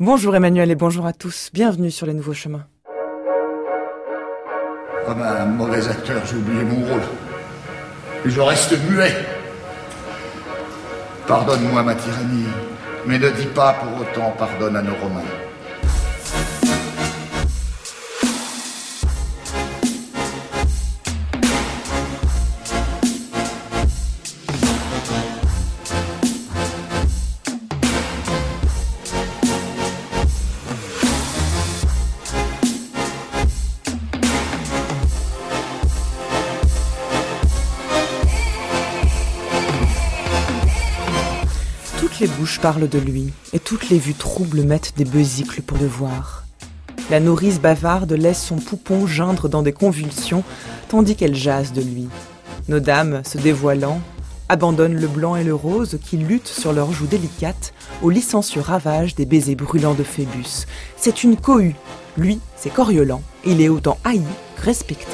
Bonjour Emmanuel et bonjour à tous, bienvenue sur les nouveaux chemins. Comme un mauvais acteur, j'ai oublié mon rôle. Et je reste muet. Pardonne-moi ma tyrannie, mais ne dis pas pour autant pardonne à nos Romains. Toutes les bouches parlent de lui, et toutes les vues troubles mettent des besicles pour le voir. La nourrice bavarde laisse son poupon geindre dans des convulsions, tandis qu'elle jase de lui. Nos dames, se dévoilant, abandonnent le blanc et le rose qui luttent sur leurs joues délicates au licencieux ravage des baisers brûlants de Phébus. C'est une cohue. Lui, c'est Coriolan, et il est autant haï que respecté.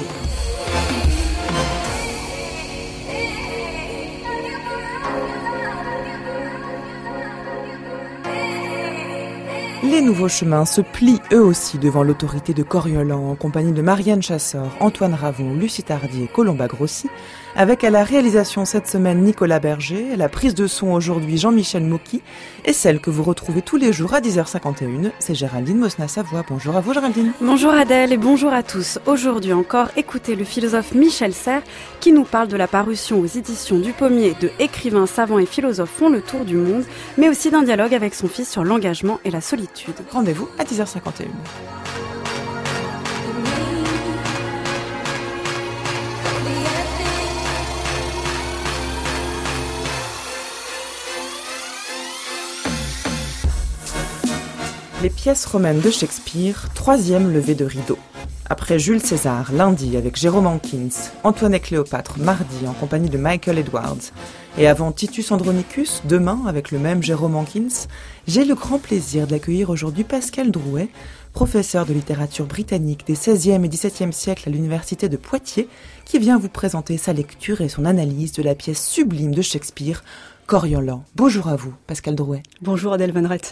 Les nouveaux chemins se plient eux aussi devant l'autorité de Coriolan en compagnie de Marianne Chassor, Antoine Ravon, Lucie Tardy et Colomba Grossi, avec à la réalisation cette semaine Nicolas Berger, à la prise de son aujourd'hui Jean-Michel Mocky, et celle que vous retrouvez tous les jours à 10h51, c'est Géraldine Mosna-Savoie. Bonjour à vous Géraldine. Bonjour Adèle et bonjour à tous. Aujourd'hui encore, écoutez le philosophe Michel Serres qui nous parle de la parution aux éditions du Pommier de Écrivains, savants et philosophes font le tour du monde, mais aussi d'un dialogue avec son fils sur l'engagement et la solitude. Rendez-vous à 10h51. Les pièces romaines de Shakespeare, troisième levée de rideau. Après Jules César, lundi avec Jérôme Hankins, Antoine et Cléopâtre, mardi en compagnie de Michael Edwards, et avant Titus Andronicus, demain avec le même Jérôme Hankins, j'ai le grand plaisir d'accueillir aujourd'hui Pascal Drouet, professeur de littérature britannique des XVIe et XVIIe siècles à l'université de Poitiers, qui vient vous présenter sa lecture et son analyse de la pièce sublime de Shakespeare, Coriolan. Bonjour à vous, Pascal Drouet. Bonjour Adèle Van Rett.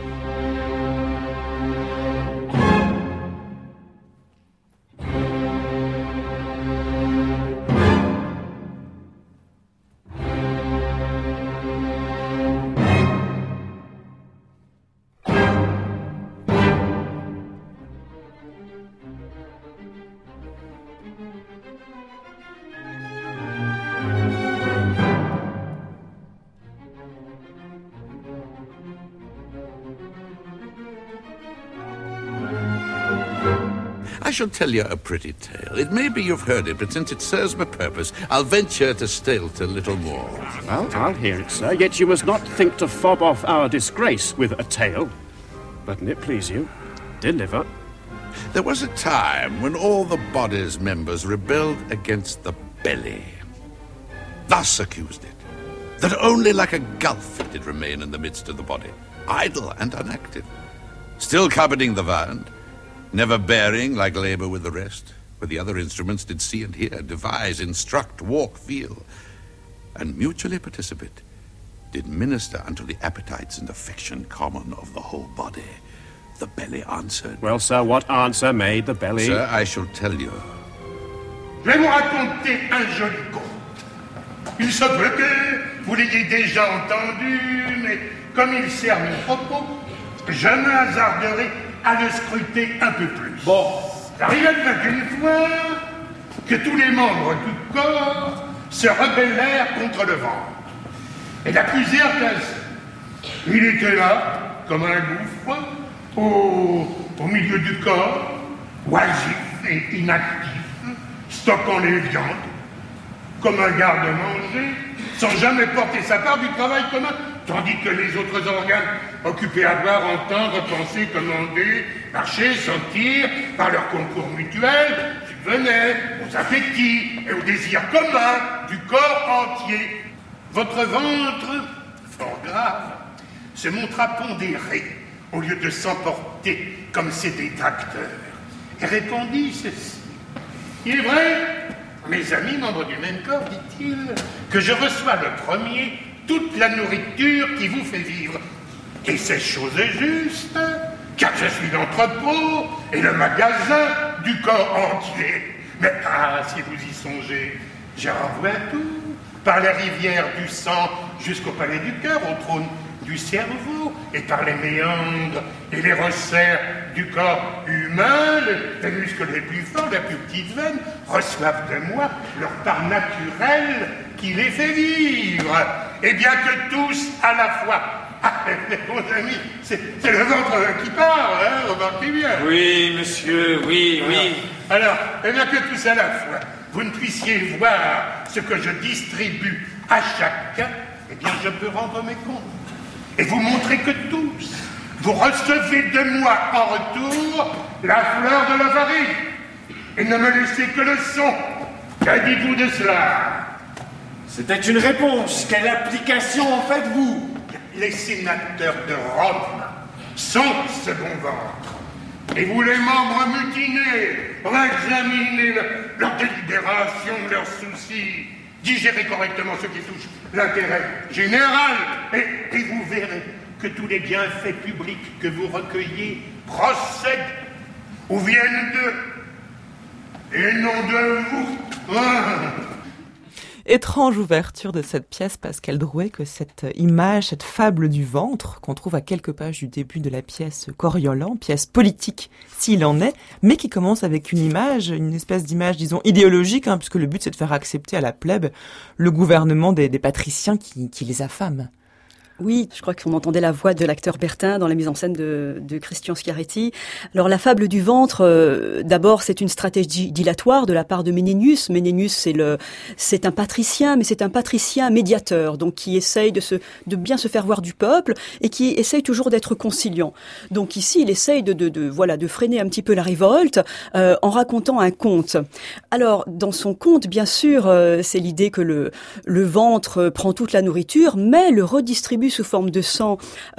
I shall tell you a pretty tale. It may be you've heard it, but since it serves my purpose, I'll venture to stilt a little more. Well, I'll hear it, sir, yet you must not think to fob off our disgrace with a tale. But an it please you, deliver. There was a time when all the body's members rebelled against the belly. Thus accused it, that only like a gulf it did remain in the midst of the body, idle and inactive, still carpeting the viand, never bearing like labour with the rest, where the other instruments did see and hear, devise, instruct, walk, feel, and mutually participate, did minister unto the appetites and affection common of the whole body. The belly answered. Well, sir, what answer made the belly? Sir, I shall tell you. Je vais vous raconter un joli conte. Il se peut que vous l'ayez déjà entendu, mais comme il sert mon propos, je me hasarderai à le scruter un peu plus. Bon, j'arrivais une fois que tous les membres du corps se rebellèrent contre le ventre. Et la plusieurs classes. Il était là, comme un gouffre, au milieu du corps, oisif et inactif, stockant les viandes, comme un garde-manger, sans jamais porter sa part du travail commun, tandis que les autres organes, occupés à voir, entendre, penser, commander, marcher, sentir, par leur concours mutuel, subvenaient aux appétits et aux désirs communs du corps entier. Votre ventre, fort grave, se montra pondéré au lieu de s'emporter comme ses détracteurs, et répondit ceci. Il est vrai, mes amis, membres du même corps, dit-il, que je reçois le premier toute la nourriture qui vous fait vivre. Et c'est chose juste, car je suis l'entrepôt et le magasin du corps entier. Mais si vous y songez, je renvoie tout, par les rivières du sang jusqu'au palais du cœur, au trône du cerveau, et par les méandres et les resserres du corps humain, les muscles les plus forts, les plus petites veines, reçoivent de moi leur part naturelle qui les fait vivre. Et bien que tous à la fois, mes amis, c'est le ventre qui parle, hein, remarquez bien. Oui, monsieur, oui. Alors, et bien que tous à la fois, vous ne puissiez voir ce que je distribue à chacun, eh bien je peux rendre mes comptes. Et vous montrer que tous, vous recevez de moi en retour la fleur de l'avarice. Et ne me laissez que le son. Que dites-vous de cela? C'était une réponse. Quelle application en faites-vous? Les sénateurs de Rome sont ce bon ventre. Et vous, les membres mutinés, réexaminez leurs délibérations, leurs soucis, digérez correctement ce qui touche l'intérêt général, et vous verrez que tous les bienfaits publics que vous recueillez procèdent ou viennent d'eux, et non de vous. Étrange ouverture de cette pièce, Pascal Drouet, que cette image, cette fable du ventre, qu'on trouve à quelques pages du début de la pièce Coriolan, pièce politique s'il en est, mais qui commence avec une image, une espèce d'image, disons, idéologique, puisque le but c'est de faire accepter à la plèbe le gouvernement des patriciens qui les affament. Oui, je crois qu'on entendait la voix de l'acteur Bertin dans la mise en scène de Christian Schiaretti. Alors la fable du ventre, d'abord c'est une stratégie dilatoire de la part de Ménénius. Ménénius c'est un patricien, mais c'est un patricien médiateur, donc qui essaye de bien se faire voir du peuple et qui essaye toujours d'être conciliant. Donc ici il essaye de freiner un petit peu la révolte en racontant un conte. Alors dans son conte, bien sûr, c'est l'idée que le ventre prend toute la nourriture, mais le redistribue sous forme de sang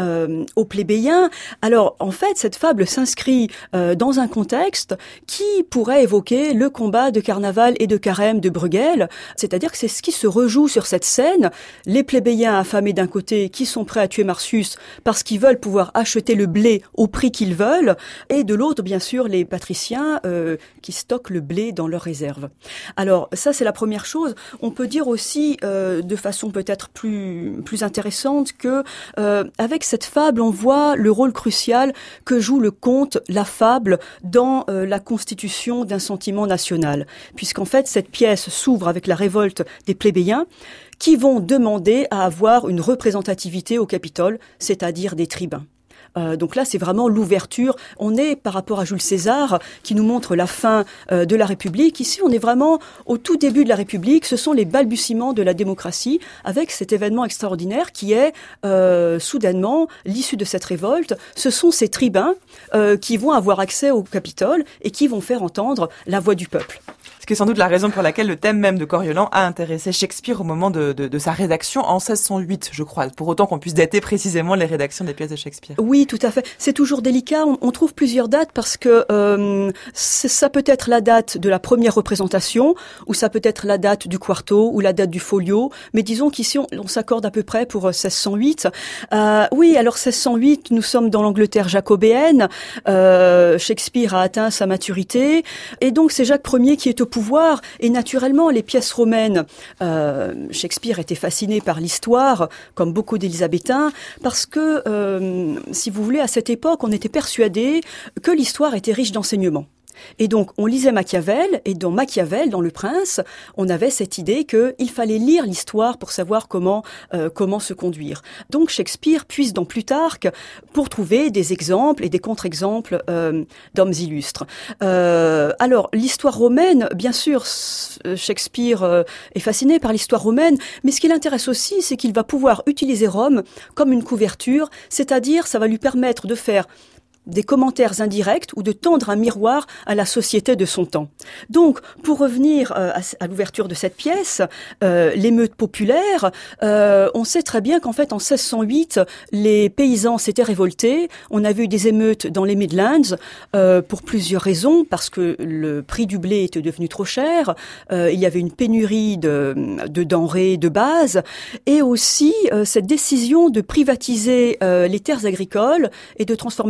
aux plébéiens. Alors, en fait, cette fable s'inscrit dans un contexte qui pourrait évoquer le combat de Carnaval et de Carême de Bruegel, c'est-à-dire que c'est ce qui se rejoue sur cette scène, les plébéiens affamés d'un côté qui sont prêts à tuer Marcius parce qu'ils veulent pouvoir acheter le blé au prix qu'ils veulent, et de l'autre, bien sûr, les patriciens qui stockent le blé dans leurs réserves. Alors, ça, c'est la première chose. On peut dire aussi, de façon peut-être plus intéressante, que avec cette fable, on voit le rôle crucial que joue le conte, la fable, dans la constitution d'un sentiment national. Puisqu'en fait, cette pièce s'ouvre avec la révolte des plébéiens qui vont demander à avoir une représentativité au Capitole, c'est-à-dire des tribuns. Donc là, c'est vraiment l'ouverture. On est par rapport à Jules César, qui nous montre la fin de la République. Ici, on est vraiment au tout début de la République. Ce sont les balbutiements de la démocratie, avec cet événement extraordinaire qui est soudainement l'issue de cette révolte. Ce sont ces tribuns qui vont avoir accès au Capitole et qui vont faire entendre la voix du peuple. Ce qui est sans doute la raison pour laquelle le thème même de Coriolan a intéressé Shakespeare au moment de sa rédaction en 1608, je crois, pour autant qu'on puisse dater précisément les rédactions des pièces de Shakespeare. Oui, tout à fait. C'est toujours délicat. On trouve plusieurs dates parce que ça peut être la date de la première représentation, ou ça peut être la date du quarto, ou la date du folio. Mais disons qu'ici, on s'accorde à peu près pour 1608. Oui, alors 1608, nous sommes dans l'Angleterre jacobéenne. Shakespeare a atteint sa maturité. Et donc, c'est Jacques Ier qui est au pouvoir, et naturellement les pièces romaines, Shakespeare était fasciné par l'histoire, comme beaucoup d'élisabétains, parce que, si vous voulez, à cette époque, on était persuadé que l'histoire était riche d'enseignements. Et donc, on lisait Machiavel, et dans Machiavel, dans Le Prince, on avait cette idée qu'il fallait lire l'histoire pour savoir comment se conduire. Donc, Shakespeare puise dans Plutarque pour trouver des exemples et des contre-exemples d'hommes illustres. Alors, l'histoire romaine, bien sûr, Shakespeare est fasciné par l'histoire romaine, mais ce qui l'intéresse aussi, c'est qu'il va pouvoir utiliser Rome comme une couverture, c'est-à-dire, ça va lui permettre de faire des commentaires indirects ou de tendre un miroir à la société de son temps. Donc, pour revenir à l'ouverture de cette pièce, l'émeute populaire, on sait très bien qu'en fait, en 1608, les paysans s'étaient révoltés. On a vu des émeutes dans les Midlands pour plusieurs raisons, parce que le prix du blé était devenu trop cher, il y avait une pénurie de denrées de base, et aussi cette décision de privatiser les terres agricoles et de transformer les terres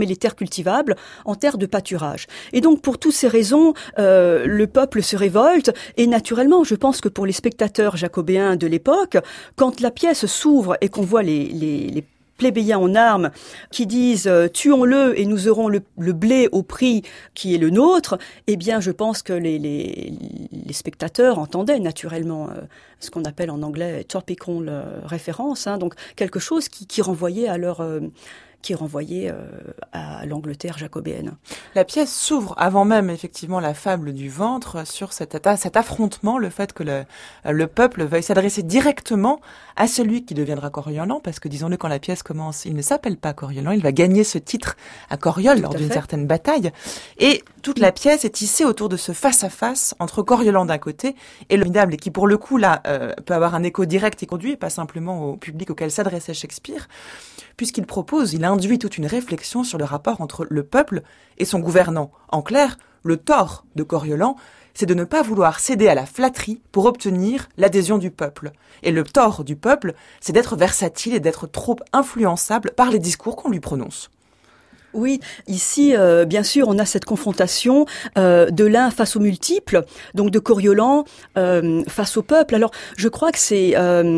cultivables en terre de pâturage. Et donc, pour toutes ces raisons, le peuple se révolte. Et naturellement, je pense que pour les spectateurs jacobéens de l'époque, quand la pièce s'ouvre et qu'on voit les plébéiens en armes qui disent « tuons-le et nous aurons le blé au prix qui est le nôtre », eh bien, je pense que les spectateurs entendaient naturellement ce qu'on appelle en anglais « topical référence », donc quelque chose qui renvoyait à leur... qui renvoyait à l'Angleterre jacobéenne. La pièce s'ouvre avant même effectivement la fable du ventre sur cet affrontement, le fait que le peuple veuille s'adresser directement à celui qui deviendra Coriolan, parce que disons-le, quand la pièce commence, il ne s'appelle pas Coriolan, il va gagner ce titre à Coriol lors d'une certaine bataille, et toute la pièce est tissée autour de ce face-à-face entre Coriolan d'un côté et le formidable, et qui pour le coup là peut avoir un écho direct et conduit, pas simplement au public auquel s'adressait Shakespeare, puisqu'il induit toute une réflexion sur le rapport entre le peuple et son gouvernant. En clair, le tort de Coriolan, c'est de ne pas vouloir céder à la flatterie pour obtenir l'adhésion du peuple. Et le tort du peuple, c'est d'être versatile et d'être trop influençable par les discours qu'on lui prononce. Oui, ici, bien sûr, on a cette confrontation de l'un face aux multiples, donc de Coriolan face au peuple. Alors, je crois que c'est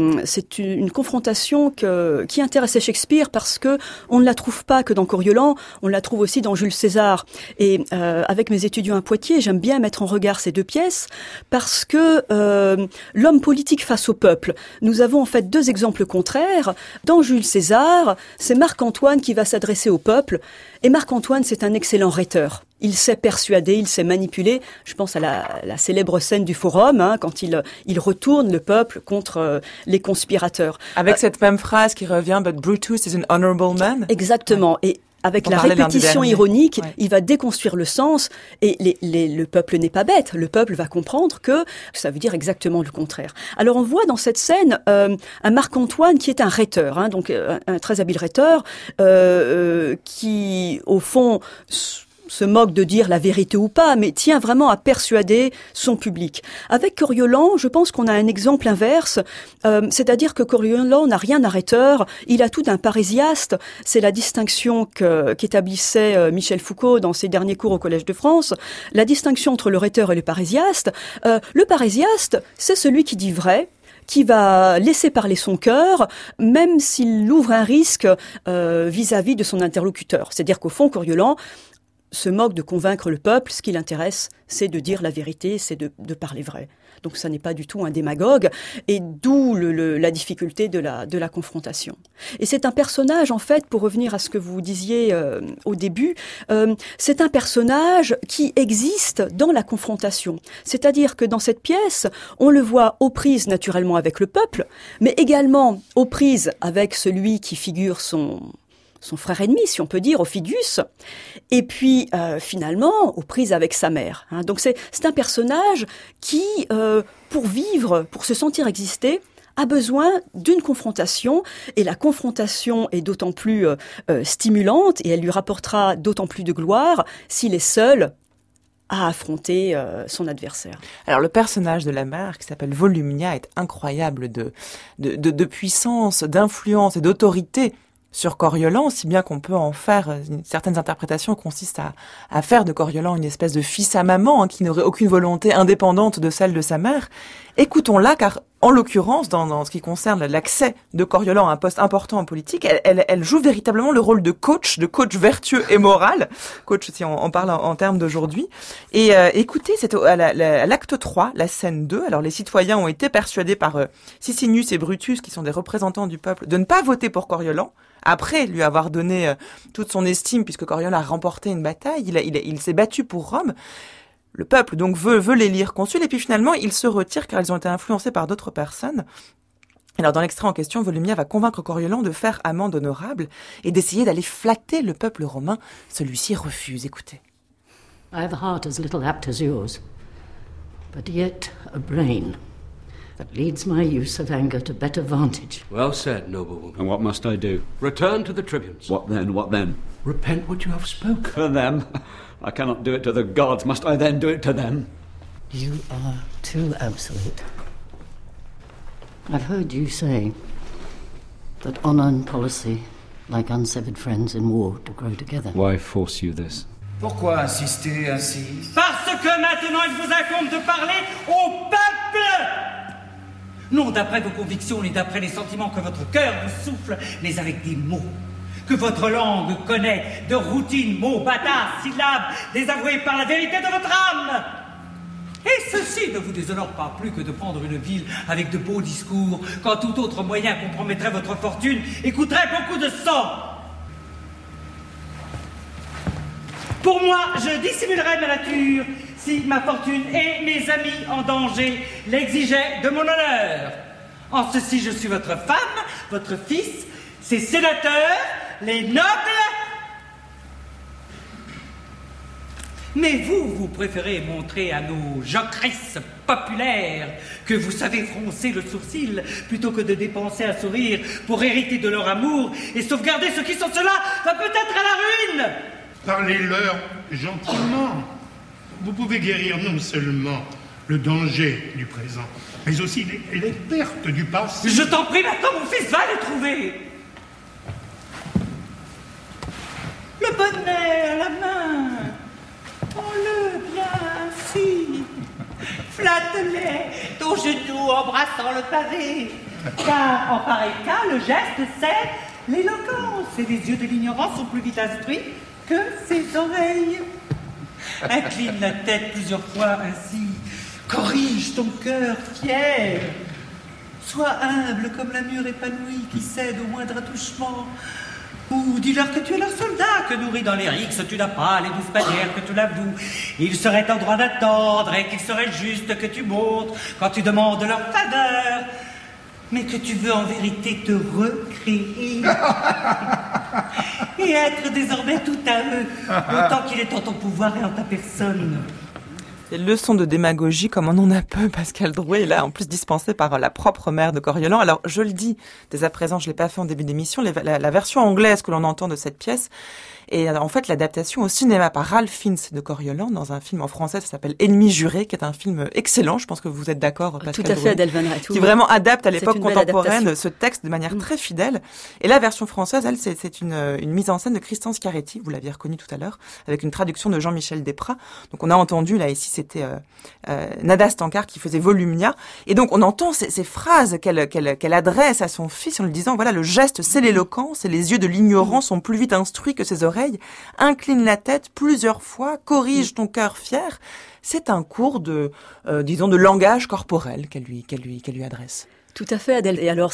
une confrontation qui intéressait Shakespeare parce que on ne la trouve pas que dans Coriolan, on la trouve aussi dans Jules César. Et avec mes étudiants à Poitiers, j'aime bien mettre en regard ces deux pièces parce que l'homme politique face au peuple, nous avons en fait deux exemples contraires. Dans Jules César, c'est Marc-Antoine qui va s'adresser au peuple. Et Marc-Antoine, c'est un excellent rhéteur. Il sait persuader, il sait manipuler. Je pense à la célèbre scène du forum, quand il retourne le peuple contre les conspirateurs. Avec cette même phrase qui revient, « But Brutus is an honorable man ». Exactement. Et avec la répétition ironique, il va déconstruire le sens et le peuple n'est pas bête. Le peuple va comprendre que ça veut dire exactement le contraire. Alors on voit dans cette scène un Marc-Antoine qui est un rhéteur, donc un très habile rhéteur qui au fond se moque de dire la vérité ou pas, mais tient vraiment à persuader son public. Avec Coriolan, je pense qu'on a un exemple inverse, c'est-à-dire que Coriolan n'a rien à rhéteur, il a tout d'un parésiaste, c'est la distinction qu'établissait Michel Foucault dans ses derniers cours au Collège de France, la distinction entre le rhéteur et le parésiaste. Le parésiaste, c'est celui qui dit vrai, qui va laisser parler son cœur, même s'il ouvre un risque vis-à-vis de son interlocuteur. C'est-à-dire qu'au fond, Coriolan se moque de convaincre le peuple. Ce qui l'intéresse, c'est de dire la vérité, c'est de parler vrai. Donc ça n'est pas du tout un démagogue, et d'où la difficulté de la confrontation. Et c'est un personnage, en fait, pour revenir à ce que vous disiez au début, c'est un personnage qui existe dans la confrontation. C'est-à-dire que dans cette pièce, on le voit aux prises naturellement avec le peuple, mais également aux prises avec celui qui figure son frère ennemi, si on peut dire, Ophidius, et puis finalement aux prises avec sa mère. Donc c'est un personnage qui, pour vivre, pour se sentir exister, a besoin d'une confrontation, et la confrontation est d'autant plus stimulante, et elle lui rapportera d'autant plus de gloire s'il est seul à affronter son adversaire. Alors le personnage de la mère, qui s'appelle Volumnia, est incroyable de puissance, d'influence et d'autorité sur Coriolan, si bien qu'on peut en faire certaines interprétations consistent à faire de Coriolan une espèce de fils à maman, qui n'aurait aucune volonté indépendante de celle de sa mère. Écoutons-la, car en l'occurrence, dans ce qui concerne l'accès de Coriolan à un poste important en politique, elle joue véritablement le rôle de coach vertueux et moral, coach si on parle en termes d'aujourd'hui. Et écoutez, c'est à l'acte 3, la scène 2, alors les citoyens ont été persuadés par Sicinius et Brutus, qui sont des représentants du peuple, de ne pas voter pour Coriolan, après lui avoir donné toute son estime, puisque Coriolan a remporté une bataille, il s'est battu pour Rome. Le peuple donc veut l'élire consul, et puis finalement ils se retirent car ils ont été influencés par d'autres personnes. Alors dans l'extrait en question, Volumnia va convaincre Coriolan de faire amende honorable et d'essayer d'aller flatter le peuple romain. Celui-ci refuse, écoutez. I have a heart as little apt as yours, but yet a brain that leads my use of anger to better vantage. Well said, noblewoman. And what must I do? Return to the tribunes. What then? What then? Repent what you have spoken. For them? I cannot do it to the gods. Must I then do it to them? You are too absolute. I've heard you say that honour and policy like unsevered friends in war to grow together. Why force you this? Pourquoi insister ainsi? Parce que maintenant il vous incombe de parler au peuple! Non d'après vos convictions, ni d'après les sentiments que votre cœur vous souffle, mais avec des mots que votre langue connaît, de routines, mots, bâtards, syllabes, désavoués par la vérité de votre âme. Et ceci ne vous déshonore pas plus que de prendre une ville avec de beaux discours, quand tout autre moyen compromettrait votre fortune et coûterait beaucoup de sang. Pour moi, je dissimulerais ma nature si ma fortune et mes amis en danger l'exigeaient de mon honneur. En ceci, je suis votre femme, votre fils, ses sénateurs, les nobles. Mais vous préférez montrer à nos jocrisses populaires que vous savez froncer le sourcil plutôt que de dépenser un sourire pour hériter de leur amour et sauvegarder ceux qui sont cela va peut-être à la ruine. Parlez-leur gentiment. Vous pouvez guérir non seulement le danger du présent, mais aussi les pertes du passé. Je t'en prie, maintenant mon fils va les trouver. Le bonnet à la main. Prends-le bien ainsi. Flatte-les, ton genou embrassant le pavé. Car en pareil cas, le geste, c'est l'éloquence. Et les yeux de l'ignorance sont plus vite instruits que ses oreilles. Incline la tête plusieurs fois ainsi. Corrige ton cœur fier. Sois humble comme la mûre épanouie qui cède au moindre attouchement. Ou dis-leur que tu es leur soldat, que nourri dans les rixes tu n'as pas les 12 bannières que tu l'avoues. Ils seraient en droit d'attendre et qu'il serait juste que tu montres quand tu demandes leur faveur. Mais que tu veux en vérité te recréer et être désormais tout à eux, autant qu'il est en ton pouvoir et en ta personne. Des leçons de démagogie comme on en a peu, Pascal Drouet, est là en plus dispensée par la propre mère de Coriolan. Alors je le dis, dès à présent, je l'ai pas fait en début d'émission, la version anglaise que l'on entend de cette pièce est en fait l'adaptation au cinéma par Ralph Fiennes de Coriolan dans un film en français, ça s'appelle Ennemi juré, qui est un film excellent, je pense que vous êtes d'accord, Pascal Tout à fait, Adèle Van Ratou. Qui vraiment adapte à l'époque contemporaine ce texte de manière très fidèle. Et la version française, elle, c'est une mise en scène de Christian Schiaretti, vous l'aviez reconnu tout à l'heure, avec une traduction de Jean-Michel Desprats. Donc on a entendu, là ici c'était Nada Stankar qui faisait Volumnia. Et donc on entend ces phrases qu'elle adresse à son fils en lui disant, voilà, le geste c'est l'éloquence et les yeux de l'ignorant sont plus vite instruits que ses oreilles. Incline la tête plusieurs fois, corrige ton cœur fier. C'est un cours de, disons, de langage corporel qu'elle lui adresse. Tout à fait, Adèle. Et alors,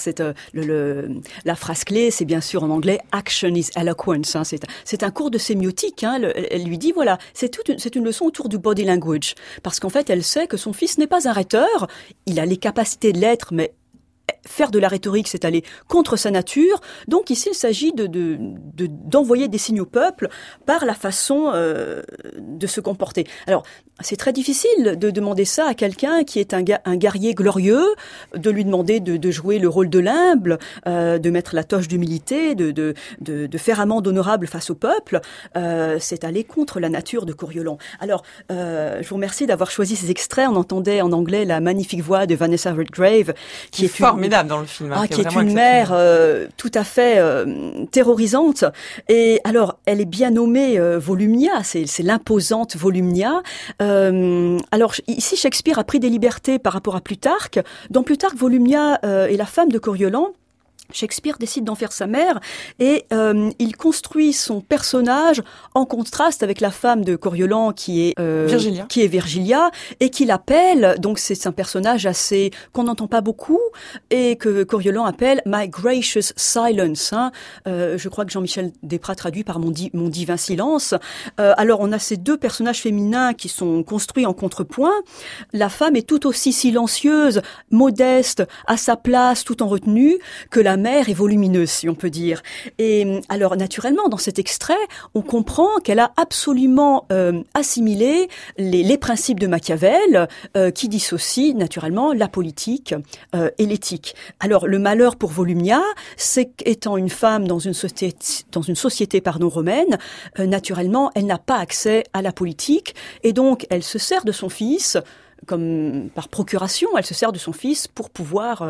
la phrase clé, c'est bien sûr en anglais « action is eloquence ». Hein. C'est un cours de sémiotique. Hein. Elle lui dit, voilà, c'est une leçon autour du body language. Parce qu'en fait, elle sait que son fils n'est pas un rhéteur. Il a les capacités de l'être, mais faire de la rhétorique, c'est aller contre sa nature. Donc ici, il s'agit d'envoyer des signes au peuple par la façon de se comporter. Alors, c'est très difficile de demander ça à quelqu'un qui est un guerrier glorieux, de lui demander de jouer le rôle de l'humble, de mettre la toche d'humilité, de faire amende honorable face au peuple. C'est aller contre la nature de Coriolan. Alors, je vous remercie d'avoir choisi ces extraits. On entendait en anglais la magnifique voix de Vanessa Redgrave, qui est formidable dans le film. Qui est une mère tout à fait terrorisante. Et alors, elle est bien nommée Volumnia, c'est l'imposante Volumnia. Alors, ici, Shakespeare a pris des libertés par rapport à Plutarque. Dans Plutarque, Volumnia est la femme de Coriolan. Shakespeare décide d'en faire sa mère et il construit son personnage en contraste avec la femme de Coriolan qui est Virgilia et qu'il appelle, donc c'est un personnage assez qu'on n'entend pas beaucoup et que Coriolan appelle My Gracious Silence. Hein. Je crois que Jean-Michel Desprats traduit par mon divin silence. Alors on a ces deux personnages féminins qui sont construits en contrepoint. La femme est tout aussi silencieuse, modeste, à sa place, tout en retenue que la mère est volumineuse, si on peut dire. Et alors, naturellement, dans cet extrait, on comprend qu'elle a absolument assimilé les principes de Machiavel, qui dissocient naturellement la politique et l'éthique. Alors, le malheur pour Volumnia, c'est qu'étant une femme dans une société romaine, naturellement, elle n'a pas accès à la politique, et donc elle se sert de son fils par procuration, elle se sert de son fils pour pouvoir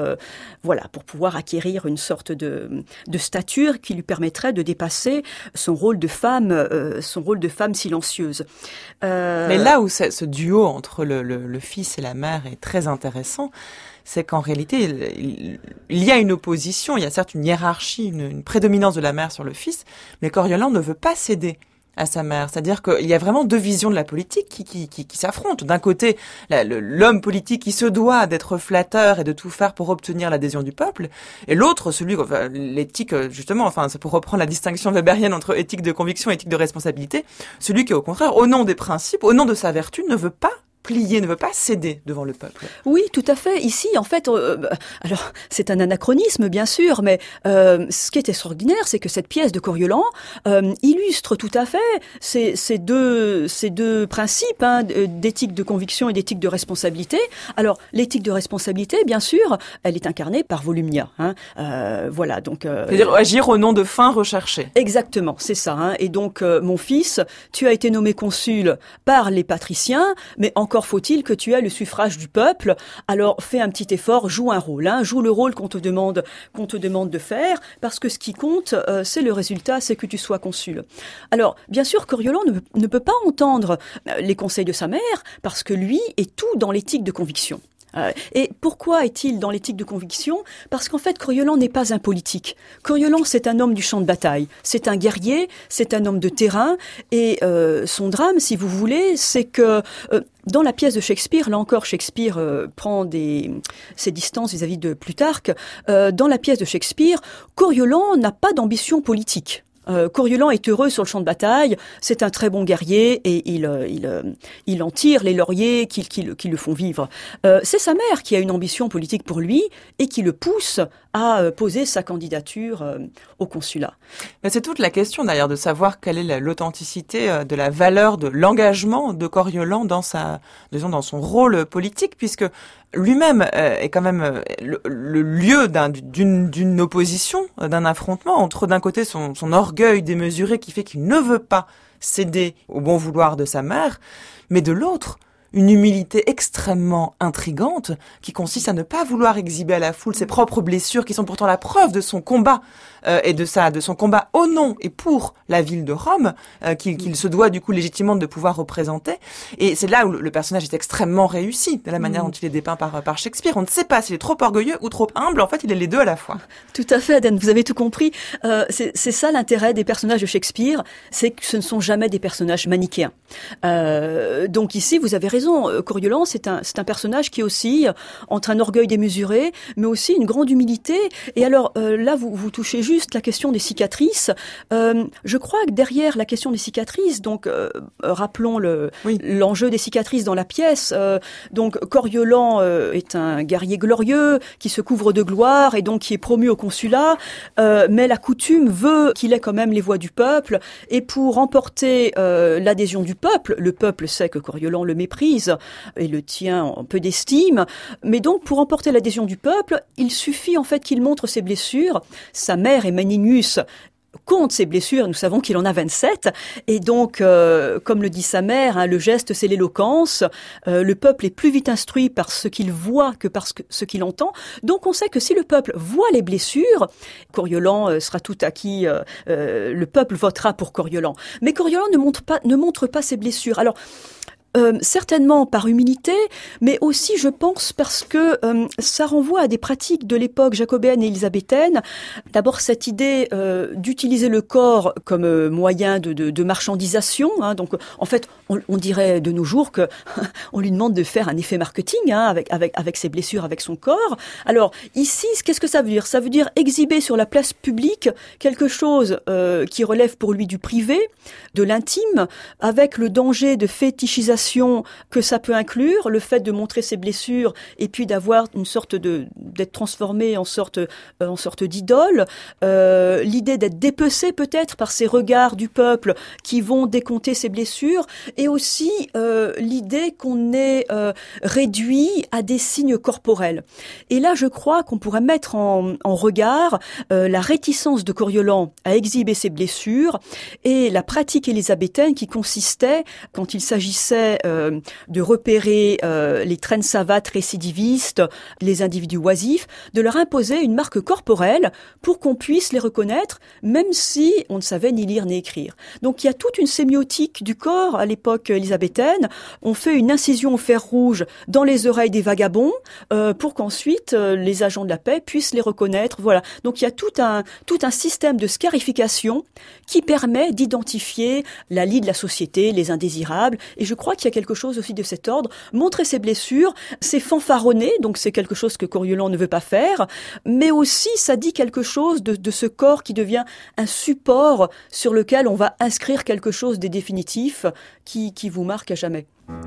acquérir une sorte de stature qui lui permettrait de dépasser son rôle de femme silencieuse. Mais là où ce duo entre le fils et la mère est très intéressant, c'est qu'en réalité, il y a une opposition, il y a certes une hiérarchie, une prédominance de la mère sur le fils, mais Coriolan ne veut pas céder à sa mère. C'est-à-dire qu'il y a vraiment deux visions de la politique qui s'affrontent. D'un côté, l'homme politique qui se doit d'être flatteur et de tout faire pour obtenir l'adhésion du peuple, et l'autre, l'éthique, justement, c'est pour reprendre la distinction weberienne entre éthique de conviction et éthique de responsabilité, celui qui, au contraire, au nom des principes, au nom de sa vertu, ne veut pas plier, ne veut pas céder devant le peuple. Oui, tout à fait. Ici, en fait, alors c'est un anachronisme, bien sûr, mais ce qui est extraordinaire, c'est que cette pièce de Coriolan illustre tout à fait ces deux principes d'éthique de conviction et d'éthique de responsabilité. Alors, l'éthique de responsabilité, bien sûr, elle est incarnée par Volumnia. Voilà, donc. C'est-à-dire agir au nom de fins recherchées. Exactement, c'est ça. Et donc, mon fils, tu as été nommé consul par les patriciens, mais encore faut-il que tu aies le suffrage du peuple. Alors, fais un petit effort, joue un rôle. Joue le rôle qu'on te demande de faire, parce que ce qui compte, c'est le résultat, c'est que tu sois consul. Alors, bien sûr, Coriolan ne peut pas entendre les conseils de sa mère, parce que lui est tout dans l'éthique de conviction. Et pourquoi est-il dans l'éthique de conviction ? Parce qu'en fait, Coriolan n'est pas un politique. Coriolan, c'est un homme du champ de bataille. C'est un guerrier, c'est un homme de terrain. Et son drame, si vous voulez, c'est que dans la pièce de Shakespeare, là encore, Shakespeare prend ses distances vis-à-vis de Plutarque. Dans la pièce de Shakespeare, Coriolan n'a pas d'ambition politique. Coriolan est heureux sur le champ de bataille, c'est un très bon guerrier et il en tire les lauriers qui le font vivre. C'est sa mère qui a une ambition politique pour lui et qui le pousse à poser sa candidature au consulat. Mais c'est toute la question d'ailleurs de savoir quelle est l'authenticité de la valeur de l'engagement de Coriolan dans son rôle politique, puisque lui-même est quand même le lieu d'une opposition, d'un affrontement entre d'un côté son orgueil démesuré qui fait qu'il ne veut pas céder au bon vouloir de sa mère, mais de l'autre, une humilité extrêmement intrigante qui consiste à ne pas vouloir exhiber à la foule ses propres blessures qui sont pourtant la preuve de son combat et de son combat au nom et pour la ville de Rome qu'il se doit du coup légitimement de pouvoir représenter. Et c'est là où le personnage est extrêmement réussi de la manière dont il est dépeint par Shakespeare. On ne sait pas s'il est trop orgueilleux ou trop humble. En fait, il est les deux à la fois. Tout à fait, Dan, vous avez tout compris. C'est ça l'intérêt des personnages de Shakespeare, c'est que ce ne sont jamais des personnages manichéens. Donc ici, vous avez raison. Coriolan, c'est un personnage qui oscille entre un orgueil démesuré, mais aussi une grande humilité. Et alors là, vous touchez juste la question des cicatrices. Je crois que derrière la question des cicatrices, donc rappelons l'enjeu des cicatrices dans la pièce. Donc Coriolan est un guerrier glorieux qui se couvre de gloire et donc qui est promu au consulat. Mais la coutume veut qu'il ait quand même les voix du peuple. Et pour remporter l'adhésion du peuple, le peuple sait que Coriolan le méprise et le tient en peu d'estime. Mais donc, pour emporter l'adhésion du peuple, il suffit en fait qu'il montre ses blessures. Sa mère et Ménénius compte ses blessures, nous savons qu'il en a 27, et donc, comme le dit sa mère, le geste c'est l'éloquence, le peuple est plus vite instruit par ce qu'il voit que par ce qu'il entend, donc on sait que si le peuple voit les blessures, Coriolan sera tout acquis, le peuple votera pour Coriolan. Mais Coriolan ne montre pas ses blessures. Alors, certainement par humilité, mais aussi, je pense, parce que ça renvoie à des pratiques de l'époque jacobéenne et élisabéthaine. D'abord, cette idée d'utiliser le corps comme moyen de marchandisation. Donc, en fait, on dirait de nos jours que on lui demande de faire un effet marketing avec ses blessures, avec son corps. Alors, ici, qu'est-ce que ça veut dire ? Ça veut dire exhiber sur la place publique quelque chose qui relève pour lui du privé, de l'intime, avec le danger de fétichisation que ça peut inclure, le fait de montrer ses blessures et puis d'avoir une sorte d'être transformé en sorte d'idole, l'idée d'être dépecé peut-être par ces regards du peuple qui vont décompter ses blessures, et aussi l'idée qu'on est réduit à des signes corporels. Et là, je crois qu'on pourrait mettre en regard la réticence de Coriolan à exhiber ses blessures et la pratique élisabéthaine qui consistait, quand il s'agissait permet de repérer les traînes savates récidivistes, les individus oisifs, de leur imposer une marque corporelle pour qu'on puisse les reconnaître, même si on ne savait ni lire ni écrire. Donc il y a toute une sémiotique du corps à l'époque élisabéthaine. On fait une incision au fer rouge dans les oreilles des vagabonds pour qu'ensuite les agents de la paix puissent les reconnaître. Voilà. Donc il y a tout un système de scarification qui permet d'identifier la lie de la société, les indésirables. Et je crois qu'il y a quelque chose aussi de cet ordre. Montrer ses blessures, c'est fanfaronner, donc c'est quelque chose que Coriolan ne veut pas faire, mais aussi ça dit quelque chose de ce corps qui devient un support sur lequel on va inscrire quelque chose de définitif qui vous marque à jamais.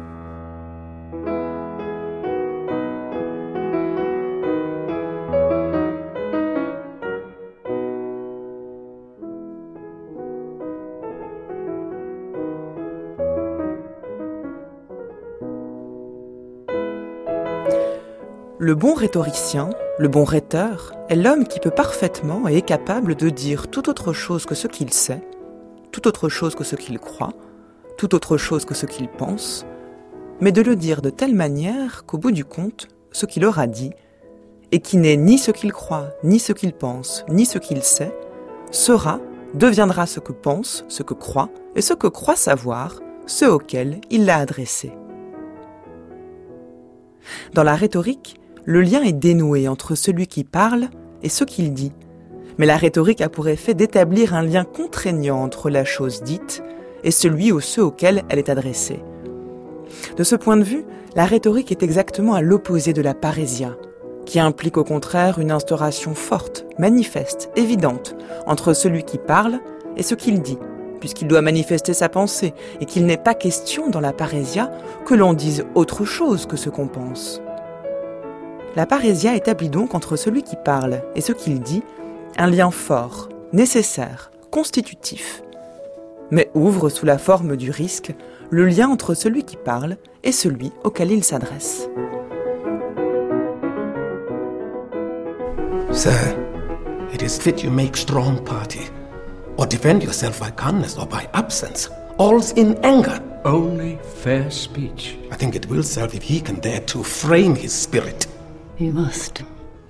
Le bon rhétoricien, le bon rhéteur, est l'homme qui peut parfaitement et est capable de dire tout autre chose que ce qu'il sait, tout autre chose que ce qu'il croit, tout autre chose que ce qu'il pense, mais de le dire de telle manière qu'au bout du compte, ce qu'il aura dit, et qui n'est ni ce qu'il croit, ni ce qu'il pense, ni ce qu'il sait, deviendra ce que pense, ce que croit, et ce que croit savoir, ceux auxquels il l'a adressé. Dans la rhétorique, le lien est dénoué entre celui qui parle et ce qu'il dit. Mais la rhétorique a pour effet d'établir un lien contraignant entre la chose dite et celui ou ceux auxquels elle est adressée. De ce point de vue, la rhétorique est exactement à l'opposé de la parésia, qui implique au contraire une instauration forte, manifeste, évidente, entre celui qui parle et ce qu'il dit, puisqu'il doit manifester sa pensée et qu'il n'est pas question dans la parésia que l'on dise autre chose que ce qu'on pense. La parésia établit donc entre celui qui parle et ce qu'il dit un lien fort, nécessaire, constitutif, mais ouvre sous la forme du risque le lien entre celui qui parle et celui auquel il s'adresse. Sir, it is fit you make strong party, or defend yourself by calmness or by absence. All's in anger. Only fair speech. I think it will serve if he can dare to frame his spirit. He must.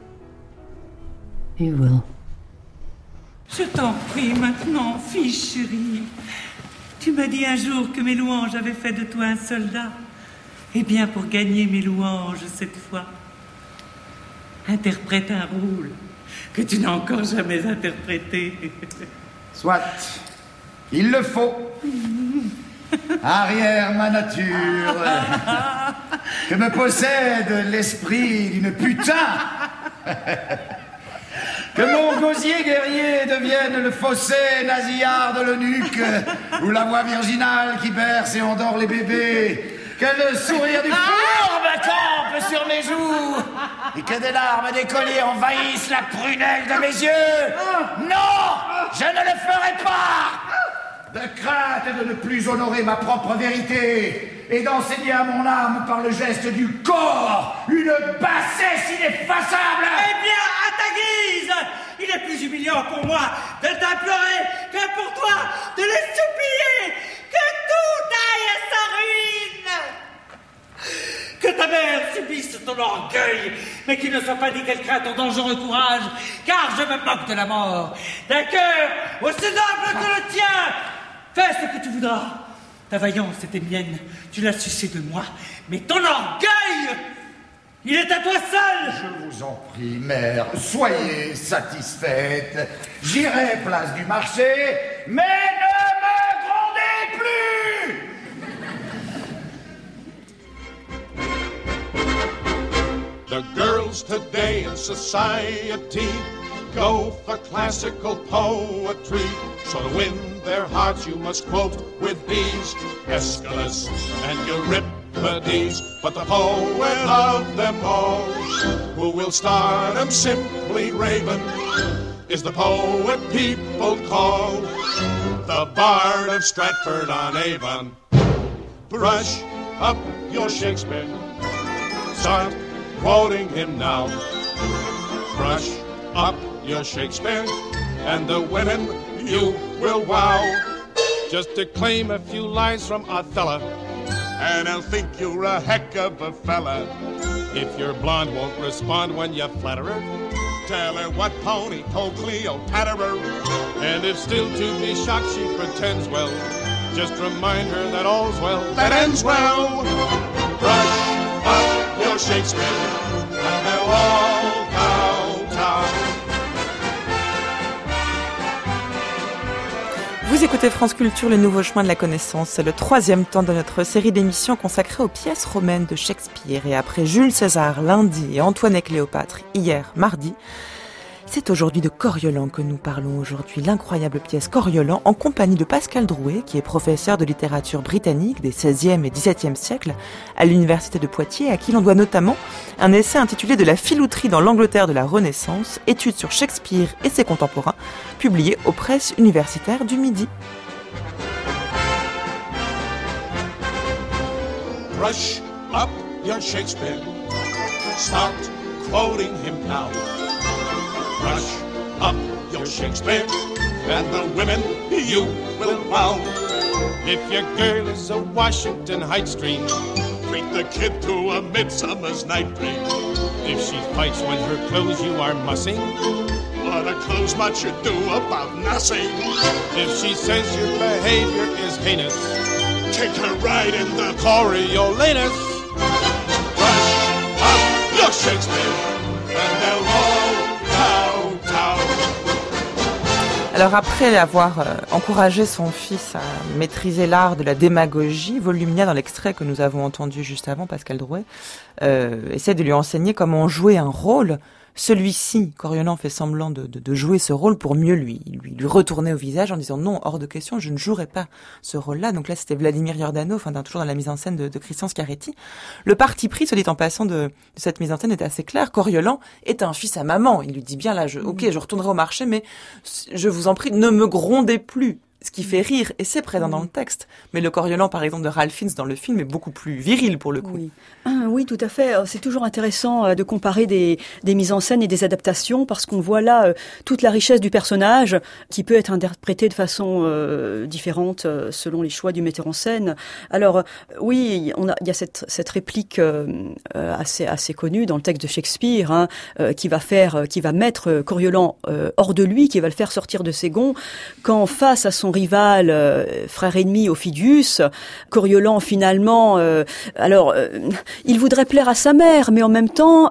He will. Je t'en prie maintenant, fille chérie. Tu m'as dit un jour que mes louanges avaient fait de toi un soldat. Eh bien, pour gagner mes louanges cette fois, interprète un rôle que tu n'as encore jamais interprété. Soit, il le faut. Arrière ma nature, que me possède l'esprit d'une putain. Que mon gosier guerrier devienne le fossé nasillard de l'eunuque, ou la voix virginale qui berce et endort les bébés. Que le sourire du fourbe campe sur mes joues, et que des larmes d'écolier envahissent la prunelle de mes yeux. Non, je ne le ferai pas. De crainte de ne plus honorer ma propre vérité et d'enseigner à mon âme par le geste du corps une bassesse ineffaçable. Eh bien, à ta guise, il est plus humiliant pour moi de t'implorer que pour toi de les supplier que tout aille à sa ruine. Que ta mère subisse ton orgueil, mais qu'il ne soit pas dit qu'elle craint ton dangereux courage, car je me moque de la mort. D'un cœur aussi noble que le tien, fais ce que tu voudras. Ta vaillance était mienne, tu l'as sucée de moi, mais ton orgueil, il est à toi seul. Je vous en prie, mère, soyez satisfaite. J'irai place du marché, mais ne me grondez plus. The girls today in society go for classical poetry. So to win their hearts you must quote with ease Aeschylus and Euripides. But the poet of them all, who will stardom simply raven, is the poet people call the Bard of Stratford-on-Avon. Brush up your Shakespeare, start quoting him now. Brush up your Shakespeare, and the women you will wow. Just to claim a few lines from Othello, and he'll think you're a heck of a fella. If your blonde won't respond when you flatter her, tell her what pony told Cleopatra. And if still to be shocked she pretends well, just remind her that all's well that ends well. Brush up your Shakespeare, and they'll all kowtow. Vous écoutez France Culture, le nouveau chemin de la connaissance. C'est le 3e temps de notre série d'émissions consacrée aux pièces romaines de Shakespeare. Et après Jules César lundi et Antoine et Cléopâtre hier mardi, c'est aujourd'hui de Coriolan que nous parlons aujourd'hui. L'incroyable pièce Coriolan en compagnie de Pascal Drouet, qui est professeur de littérature britannique des XVIe et XVIIe siècles à l'université de Poitiers, à qui l'on doit notamment un essai intitulé De la filouterie dans l'Angleterre de la Renaissance, études sur Shakespeare et ses contemporains, publié aux presses universitaires du Midi. Brush up your Shakespeare, start quoting him now. Brush up your Shakespeare, and the women you will wow. If your girl is a Washington Heights dream, treat the kid to a Midsummer's Night Dream. If she fights with her clothes you are mussing, what a clothes much you do about nothing. If she says your behavior is heinous, take her right in the Coriolanus. Brush up your Shakespeare, and they'll all Alors après avoir encouragé son fils à maîtriser l'art de la démagogie, Volumnia, dans l'extrait que nous avons entendu juste avant, Pascal Drouet, essaie de lui enseigner comment jouer un rôle. Celui-ci, Coriolan, fait semblant de jouer ce rôle pour mieux lui retourner au visage en disant non, hors de question, je ne jouerai pas ce rôle-là. Donc là, c'était Vladimir Yordanov, toujours dans la mise en scène de Christian Schiaretti. Le parti pris, soit dit en passant, de cette mise en scène est assez clair. Coriolan est un fils à maman. Il lui dit bien là, je retournerai au marché, mais je vous en prie, ne me grondez plus. Ce qui fait rire, et c'est présent dans le texte. Mais le Coriolan, par exemple, de Ralph Fiennes dans le film est beaucoup plus viril pour le coup. Oui, tout à fait. C'est toujours intéressant de comparer des mises en scène et des adaptations parce qu'on voit là toute la richesse du personnage qui peut être interprété de façon différente selon les choix du metteur en scène. Alors oui, il y a cette réplique assez connue dans le texte de Shakespeare qui va mettre Coriolan hors de lui, qui va le faire sortir de ses gonds quand face à son rival, frère ennemi Ophidius, Coriolan finalement, il voudrait plaire à sa mère, mais en même temps,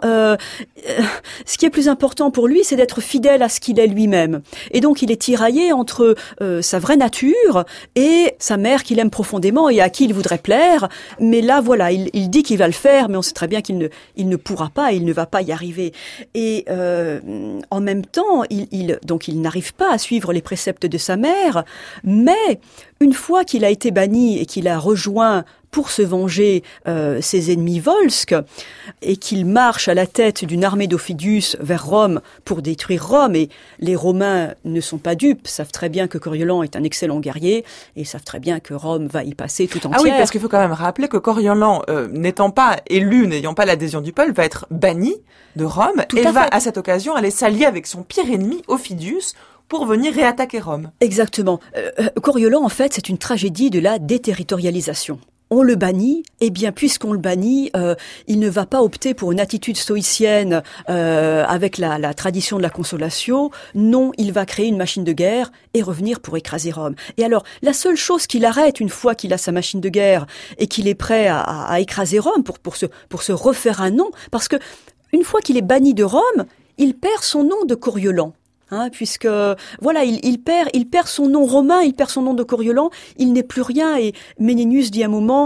ce qui est plus important pour lui, c'est d'être fidèle à ce qu'il est lui-même. Et donc, il est tiraillé entre sa vraie nature et sa mère qu'il aime profondément et à qui il voudrait plaire. Mais là, voilà, il dit qu'il va le faire, mais on sait très bien qu'il ne pourra pas, il ne va pas y arriver. Et en même temps, il n'arrive pas à suivre les préceptes de sa mère. Mais une fois qu'il a été banni et qu'il a rejoint pour se venger ses ennemis volsques et qu'il marche à la tête d'une armée d'Ophidius vers Rome pour détruire Rome, et les Romains ne sont pas dupes, savent très bien que Coriolan est un excellent guerrier et savent très bien que Rome va y passer tout entière. Ah oui, parce qu'il faut quand même rappeler que Coriolan, n'étant pas élu, n'ayant pas l'adhésion du peuple, va être banni de Rome et va à cette occasion aller s'allier avec son pire ennemi, Ophidius, pour venir réattaquer Rome. Exactement. Coriolan, en fait, c'est une tragédie de la déterritorialisation. On le bannit, et bien puisqu'on le bannit, il ne va pas opter pour une attitude stoïcienne avec la tradition de la consolation. Non, il va créer une machine de guerre et revenir pour écraser Rome. Et alors, la seule chose qu'il arrête une fois qu'il a sa machine de guerre et qu'il est prêt à écraser Rome pour se refaire un nom, parce que une fois qu'il est banni de Rome, il perd son nom de Coriolan. Puisque voilà, il perd son nom romain, il perd son nom de Coriolan, il n'est plus rien. Et Ménénius dit à un moment,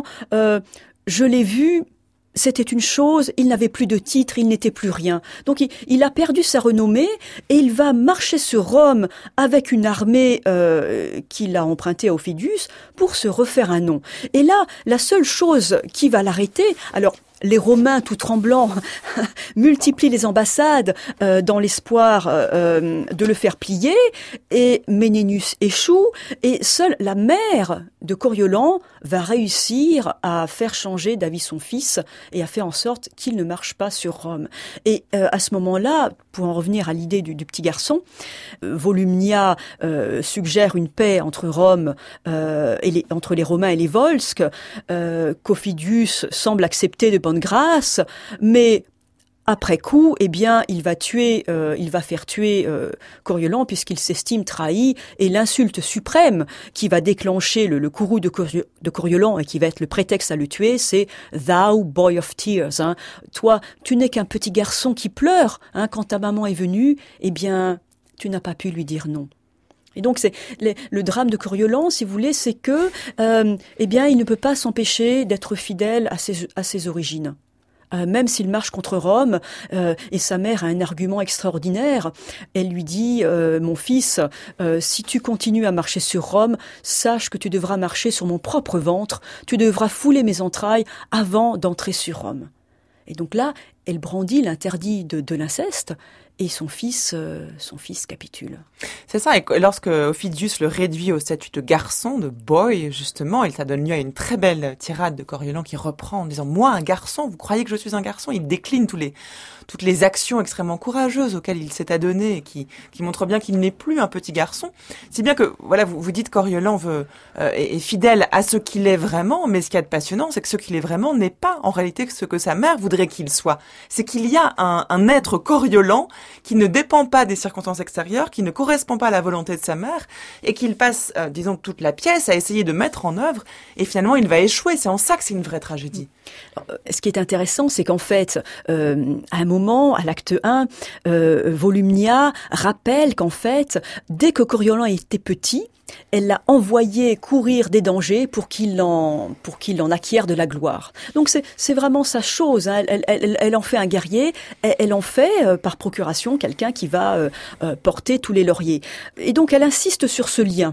je l'ai vu, c'était une chose, il n'avait plus de titre, il n'était plus rien. Donc il a perdu sa renommée et il va marcher sur Rome avec une armée qu'il a empruntée à Ophidius pour se refaire un nom. Et là, la seule chose qui va l'arrêter, alors les Romains, tout tremblants, multiplient les ambassades dans l'espoir de le faire plier, et Ménénius échoue, et seule la mère de Coriolan va réussir à faire changer d'avis son fils et à faire en sorte qu'il ne marche pas sur Rome. Et à ce moment-là, pour en revenir à l'idée du petit garçon, Volumnia suggère une paix entre Rome entre les Romains et les Volsques. Qu'Ophidius semble accepter de bonne grâce, mais après coup, eh bien, il va faire tuer Coriolan puisqu'il s'estime trahi, et l'insulte suprême qui va déclencher le courroux de Coriolan et qui va être le prétexte à le tuer, c'est « Thou boy of tears ». Toi, tu n'es qu'un petit garçon qui pleure. Quand ta maman est venue, eh bien, tu n'as pas pu lui dire non. Et donc c'est le drame de Coriolan, si vous voulez, c'est que eh bien, il ne peut pas s'empêcher d'être fidèle à ses origines. Même s'il marche contre Rome, et sa mère a un argument extraordinaire. Elle lui dit, mon fils, si tu continues à marcher sur Rome, sache que tu devras marcher sur mon propre ventre, tu devras fouler mes entrailles avant d'entrer sur Rome. Et donc là, elle brandit l'interdit de l'inceste, et son fils capitule. C'est ça, et lorsque Ophidius le réduit au statut de garçon, de boy, justement, ça donne lieu à une très belle tirade de Coriolan qui reprend en disant « Moi, un garçon, vous croyez que je suis un garçon ?» Il décline toutes les actions extrêmement courageuses auxquelles il s'est adonné et qui montrent bien qu'il n'est plus un petit garçon. Si bien que, voilà, vous dites Coriolan est fidèle à ce qu'il est vraiment, mais ce qu'il y a de passionnant, c'est que ce qu'il est vraiment n'est pas en réalité ce que sa mère voudrait qu'il soit. C'est qu'il y a un être Coriolan qui ne dépend pas des circonstances extérieures, qui ne correspond pas à la volonté de sa mère, et qu'il passe, disons, toute la pièce à essayer de mettre en œuvre, et finalement il va échouer. C'est en ça que c'est une vraie tragédie. Alors, ce qui est intéressant, c'est qu'en fait, à un moment, à l'acte 1, Volumnia rappelle qu'en fait, dès que Coriolan était petit, elle l'a envoyé courir des dangers pour qu'il en acquiert de la gloire. Donc c'est vraiment sa chose. Elle en fait un guerrier. Elle en fait par procuration quelqu'un qui va porter tous les lauriers. Et donc elle insiste sur ce lien.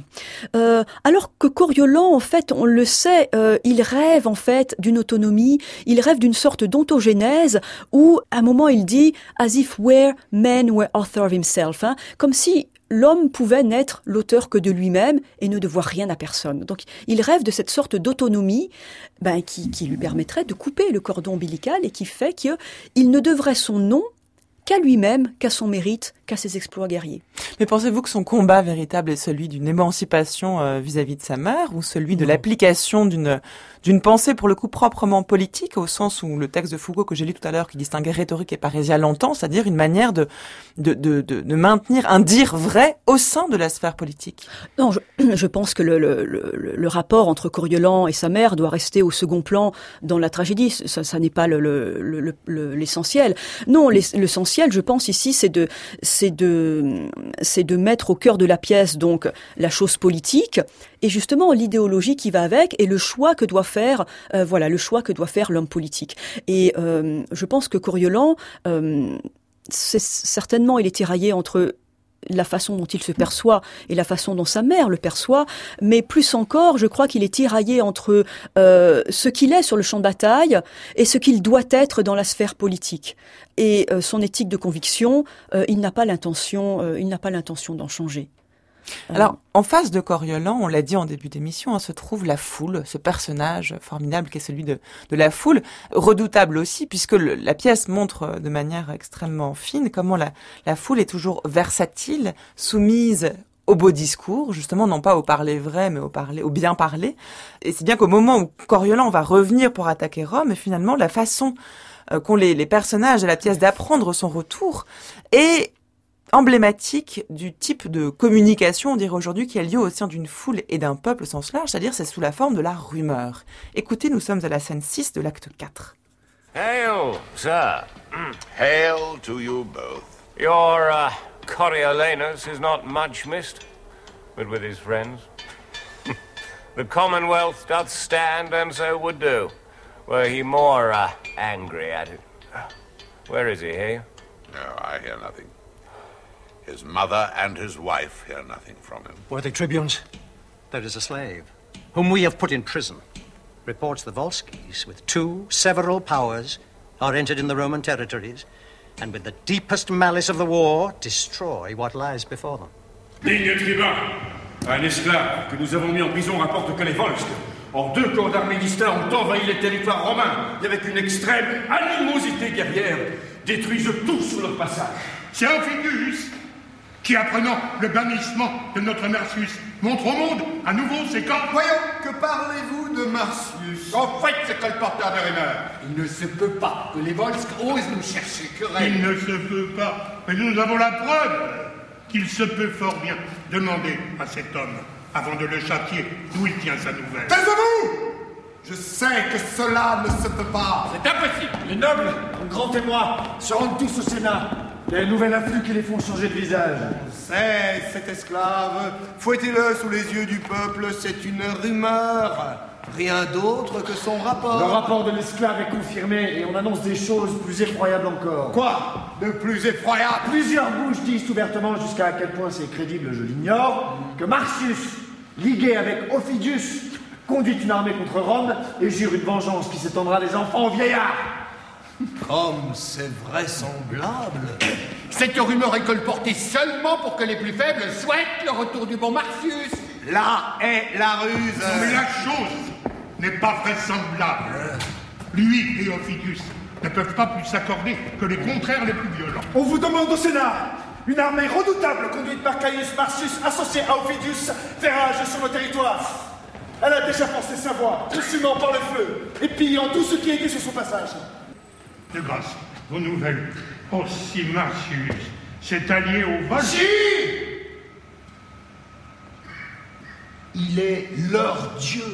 Alors que Coriolan, en fait, on le sait, il rêve en fait d'une autonomie. Il rêve d'une sorte d'ontogénèse où, à un moment, il dit as if man were author of himself, comme si l'homme pouvait n'être l'auteur que de lui-même et ne devoir rien à personne. Donc, il rêve de cette sorte d'autonomie qui lui permettrait de couper le cordon ombilical et qui fait qu'il ne devrait son nom qu'à lui-même, qu'à son mérite, qu'à ses exploits guerriers. Mais pensez-vous que son combat véritable est celui d'une émancipation vis-à-vis de sa mère, ou celui de l'application d'une pensée pour le coup proprement politique, au sens où le texte de Foucault que j'ai lu tout à l'heure, qui distinguait rhétorique et parésia, l'entend, c'est-à-dire une manière de maintenir un dire vrai au sein de la sphère politique? Non, je pense que le rapport entre Coriolan et sa mère doit rester au second plan dans la tragédie. Ça n'est pas l'essentiel. Non, l'essentiel, je pense ici, c'est de mettre au cœur de la pièce donc la chose politique et justement l'idéologie qui va avec et le choix que doit faire l'homme politique. Et je pense que Coriolan, certainement, il est tiraillé entre la façon dont il se perçoit et la façon dont sa mère le perçoit, mais plus encore, je crois qu'il est tiraillé entre ce qu'il est sur le champ de bataille et ce qu'il doit être dans la sphère politique. Et son éthique de conviction, il n'a pas l'intention d'en changer. Alors, en face de Coriolan, on l'a dit en début d'émission, se trouve la foule, ce personnage formidable qui est celui de la foule, redoutable aussi, puisque la pièce montre de manière extrêmement fine comment la foule est toujours versatile, soumise au beau discours, justement, non pas au parler vrai, mais au bien parler. Et c'est bien qu'au moment où Coriolan va revenir pour attaquer Rome, et finalement, la façon qu'ont les personnages de la pièce d'apprendre son retour est emblématique du type de communication, on dirait aujourd'hui, qui a lieu au sein d'une foule et d'un peuple au sens large, c'est-à-dire c'est sous la forme de la rumeur. Écoutez, nous sommes à la scène 6 de l'acte 4. Hail, sir. Hail to you both. Your Coriolanus is not much missed, but with his friends. The Commonwealth doth stand, and so would do, were he more angry at it. Where is he, here? No, I hear nothing. His mother and his wife hear nothing from him. Worthy tribunes, there is a slave, whom we have put in prison. Reports the Volskis, with 2 several powers, are entered in the Roman territories, and with the deepest malice of the war, destroy what lies before them. Digne tribun, un esclave que nous avons mis en prison rapporte que les Volsques, en 2 corps d'armée distincts, ont envahi les territoires romains et avec une extrême animosité guerrière, détruisent tout sur leur passage. C'est Aufidius qui, apprenant le bannissement de notre Marcius, montre au monde à nouveau ses camps. Voyons, que parlez-vous de Marcius? En fait, c'est colporteur de rumeurs. Il ne se peut pas que les Volsques osent nous chercher querelle. Il ne se peut pas, mais nous avons la preuve qu'il se peut fort bien demander à cet homme, avant de le châtier, d'où il tient sa nouvelle. Taisez-vous! Je sais que cela ne se peut pas. C'est impossible. Les nobles, comme grands témoins, se rendent tous au Sénat. Il y a un nouvel afflux qui les font changer de visage. C'est cet esclave. Fouettez-le sous les yeux du peuple, c'est une rumeur. Rien d'autre que son rapport. Le rapport de l'esclave est confirmé et on annonce des choses plus effroyables encore. Quoi de plus effroyable? Plusieurs bouches disent ouvertement, jusqu'à quel point c'est crédible, je l'ignore, que Marcius, ligué avec Aufidius, conduit une armée contre Rome et jure une vengeance qui s'étendra des enfants aux vieillards. Comme c'est vraisemblable. Cette rumeur est colportée seulement pour que les plus faibles souhaitent le retour du bon Marcius. Là est la ruse. Non, mais la chose n'est pas vraisemblable. Lui et Aufidius ne peuvent pas plus s'accorder que les contraires les plus violents. On vous demande au Sénat une armée redoutable conduite par Caius Marcius, associée à Aufidius, fait rage sur nos territoires. Elle a déjà forcé sa voix, consumant par le feu et pillant tout ce qui était sur son passage. De grâce, vos nouvelles. Oh, si Marcius s'est allié au vol. Si! Il est leur Dieu.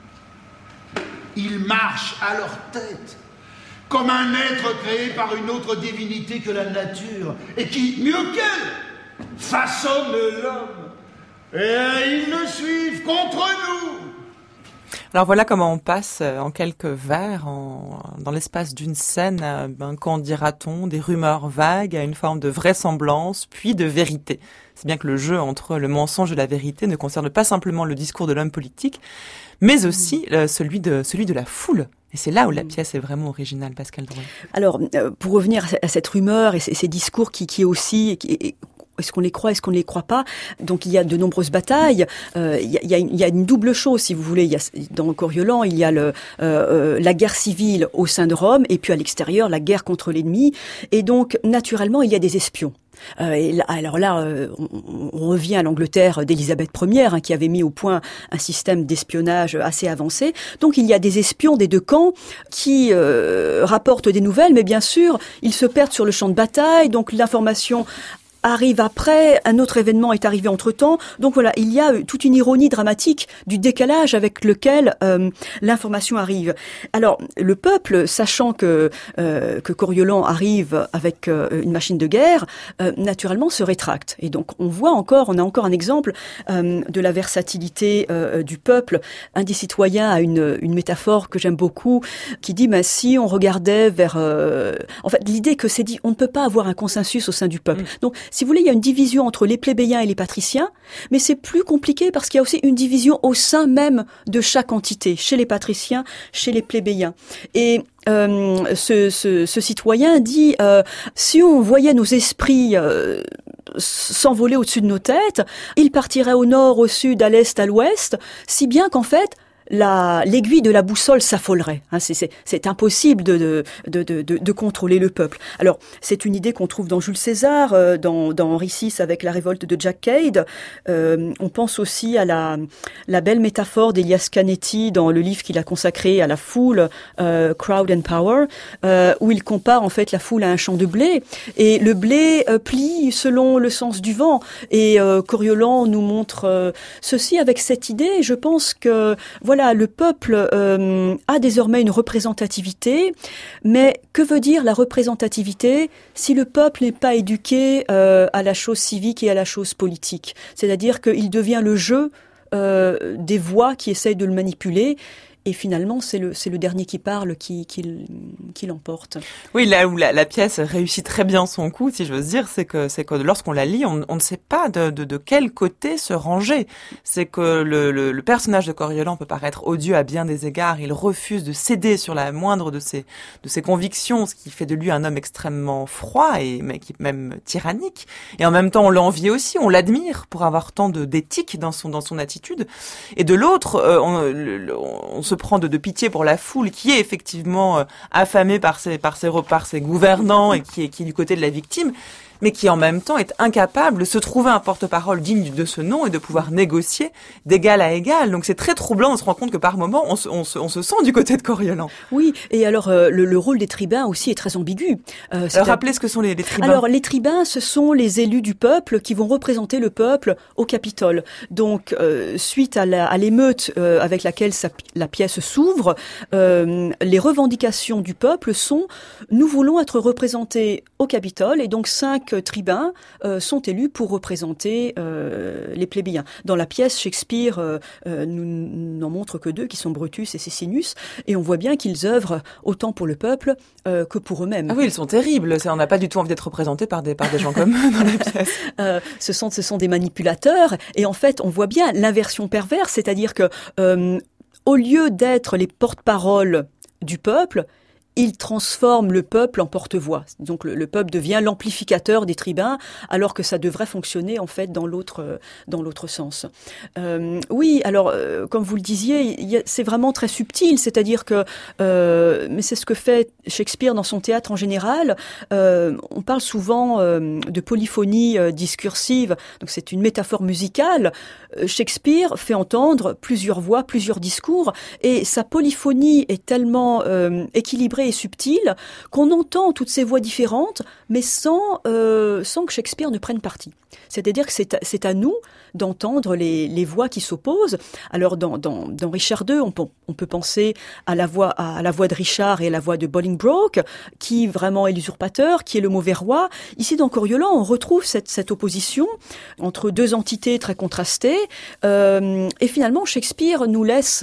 Il marche à leur tête, comme un être créé par une autre divinité que la nature, et qui, mieux qu'elle, façonne l'homme. Et ils le suivent contre nous. Alors voilà comment on passe en quelques vers, dans l'espace d'une scène, qu'en dira-t-on, des rumeurs vagues à une forme de vraisemblance, puis de vérité. C'est bien que le jeu entre le mensonge et la vérité ne concerne pas simplement le discours de l'homme politique, mais aussi celui de la foule. Et c'est là où la pièce est vraiment originale, Pascal Drouet. Alors, pour revenir à cette rumeur et ces discours qui aussi... Est-ce qu'on les croit, est-ce qu'on ne les croit pas? Donc il y a de nombreuses batailles. Il y a une double chose, si vous voulez. Il y a, dans Coriolan, il y a la guerre civile au sein de Rome, et puis à l'extérieur, la guerre contre l'ennemi. Et donc, naturellement, il y a des espions. Alors là, on revient à l'Angleterre d'Élisabeth Ier, qui avait mis au point un système d'espionnage assez avancé. Donc il y a des espions des deux camps qui rapportent des nouvelles, mais bien sûr, ils se perdent sur le champ de bataille. Donc l'information arrive après, un autre événement est arrivé entre-temps. Donc voilà, il y a toute une ironie dramatique du décalage avec lequel l'information arrive. Alors, le peuple, sachant que Coriolan arrive avec une machine de guerre, naturellement se rétracte. Et donc, on a encore un exemple de la versatilité du peuple. Un des citoyens a une métaphore que j'aime beaucoup, qui dit, si on regardait vers... En fait, l'idée que c'est dit, on ne peut pas avoir un consensus au sein du peuple. Donc, si vous voulez, il y a une division entre les plébéiens et les patriciens, mais c'est plus compliqué parce qu'il y a aussi une division au sein même de chaque entité, chez les patriciens, chez les plébéiens. Et ce citoyen dit, si on voyait nos esprits s'envoler au-dessus de nos têtes, ils partiraient au nord, au sud, à l'est, à l'ouest, si bien qu'en fait, l'aiguille de la boussole s'affolerait. C'est impossible de contrôler le peuple. Alors, c'est une idée qu'on trouve dans Jules César, dans Henri VI avec la révolte de Jack Cade. On pense aussi à la belle métaphore d'Elias Canetti dans le livre qu'il a consacré à la foule, Crowd and Power, où il compare en fait la foule à un champ de blé. Et le blé plie selon le sens du vent. Et Coriolan nous montre ceci avec cette idée. Je pense que le peuple a désormais une représentativité, mais que veut dire la représentativité si le peuple n'est pas éduqué à la chose civique et à la chose politique? C'est-à-dire qu'il devient le jeu des voix qui essayent de le manipuler. Et finalement, c'est le dernier qui parle qui l'emporte. Oui, là où la pièce réussit très bien son coup, si j'ose dire, c'est que lorsqu'on la lit, on ne sait pas de quel côté se ranger. C'est que le personnage de Coriolan peut paraître odieux à bien des égards. Il refuse de céder sur la moindre de ses convictions, ce qui fait de lui un homme extrêmement froid mais qui même tyrannique. Et en même temps, on l'envie aussi, on l'admire pour avoir tant d'éthique dans son attitude. Et de l'autre, on se prend de pitié pour la foule qui est effectivement affamée par ses gouvernants et qui est du côté de la victime. mais qui en même temps est incapable de se trouver un porte-parole digne de ce nom et de pouvoir négocier d'égal à égal. Donc c'est très troublant, on se rend compte que par moments, on se sent du côté de Coriolan. Oui, et alors le rôle des tribuns aussi est très ambigu. Alors rappelez ce que sont les tribuns. Alors les tribuns, ce sont les élus du peuple qui vont représenter le peuple au Capitole. Donc suite à l'émeute avec laquelle la pièce s'ouvre, les revendications du peuple sont « nous voulons être représentés au Capitole » et donc 5 tribuns sont élus pour représenter les plébéiens. Dans la pièce, Shakespeare n'en montre que 2 qui sont Brutus et Cécinus et on voit bien qu'ils œuvrent autant pour le peuple que pour eux-mêmes. Ah oui, ils sont terribles. On n'a pas du tout envie d'être représentés par des gens comme eux dans la pièce. Ce sont des manipulateurs et en fait, on voit bien l'inversion perverse, c'est-à-dire que au lieu d'être les porte-paroles du peuple, ils transforment le peuple en porte-voix. Donc le peuple devient l'amplificateur des tribuns, alors que ça devrait fonctionner en fait dans l'autre sens. Oui, alors comme vous le disiez, c'est vraiment très subtil, c'est-à-dire que mais c'est ce que fait Shakespeare dans son théâtre en général. On parle souvent de polyphonie discursive, donc c'est une métaphore musicale. Shakespeare fait entendre plusieurs voix, plusieurs discours, et sa polyphonie est tellement équilibrée et subtile qu'on entend toutes ces voix différentes, mais sans que Shakespeare ne prenne parti. C'est-à-dire que c'est à nous d'entendre les voix qui s'opposent. Alors dans Richard II, on peut penser à la voix de Richard et à la voix de Bolingbroke, qui vraiment est l'usurpateur, qui est le mauvais roi. Ici dans Coriolan, on retrouve cette opposition entre 2 entités très contrastées, et finalement Shakespeare nous laisse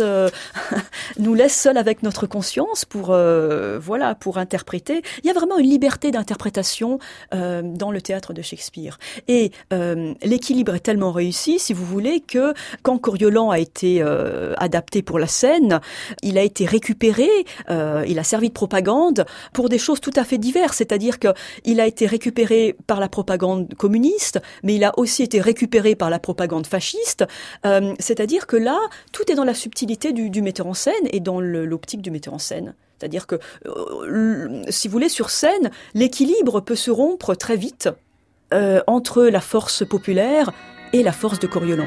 seuls avec notre conscience pour interpréter. Il y a vraiment une liberté d'interprétation dans le théâtre de Shakespeare. Et l'équilibre est tellement réussi, si vous voulez, que quand Coriolan a été adapté pour la scène, il a été récupéré, il a servi de propagande pour des choses tout à fait diverses, c'est-à-dire que il a été récupéré par la propagande communiste, mais il a aussi été récupéré par la propagande fasciste, c'est-à-dire que là, tout est dans la subtilité du metteur en scène et dans l'optique du metteur en scène. C'est-à-dire que, si vous voulez, sur scène, l'équilibre peut se rompre très vite entre la force populaire et la force de Coriolan.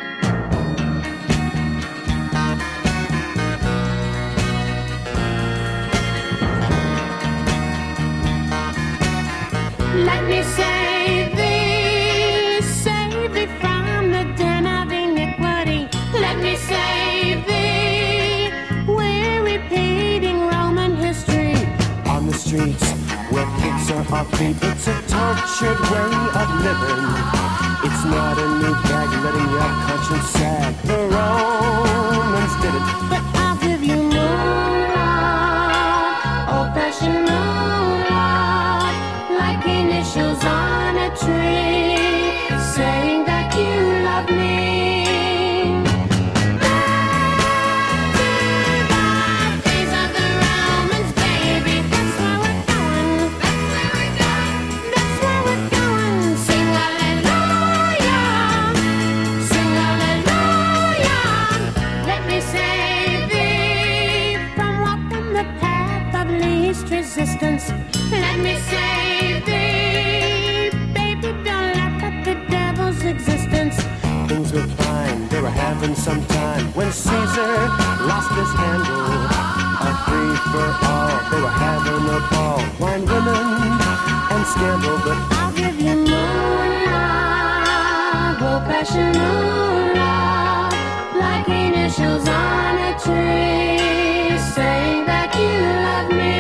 Let me save thee from the den of iniquity. Let me save thee, we're repeating Roman history. On the streets where pigs are offbeat, it's a tortured way of living. It's not a new gag letting your conscience sag. The Romans did it. But I'll give you moonlight, old-fashioned moonlight, like initials on a tree, saying that you love me. Resistance. Let me save thee, baby, don't laugh at the devil's existence. Things were fine, they were having some time when Caesar lost his handle. A free for all, they were having a ball. Wine, women, and scandal, but I'll give you moonlight, old-fashioned moonlight, like initials on a tree, saying that you love me.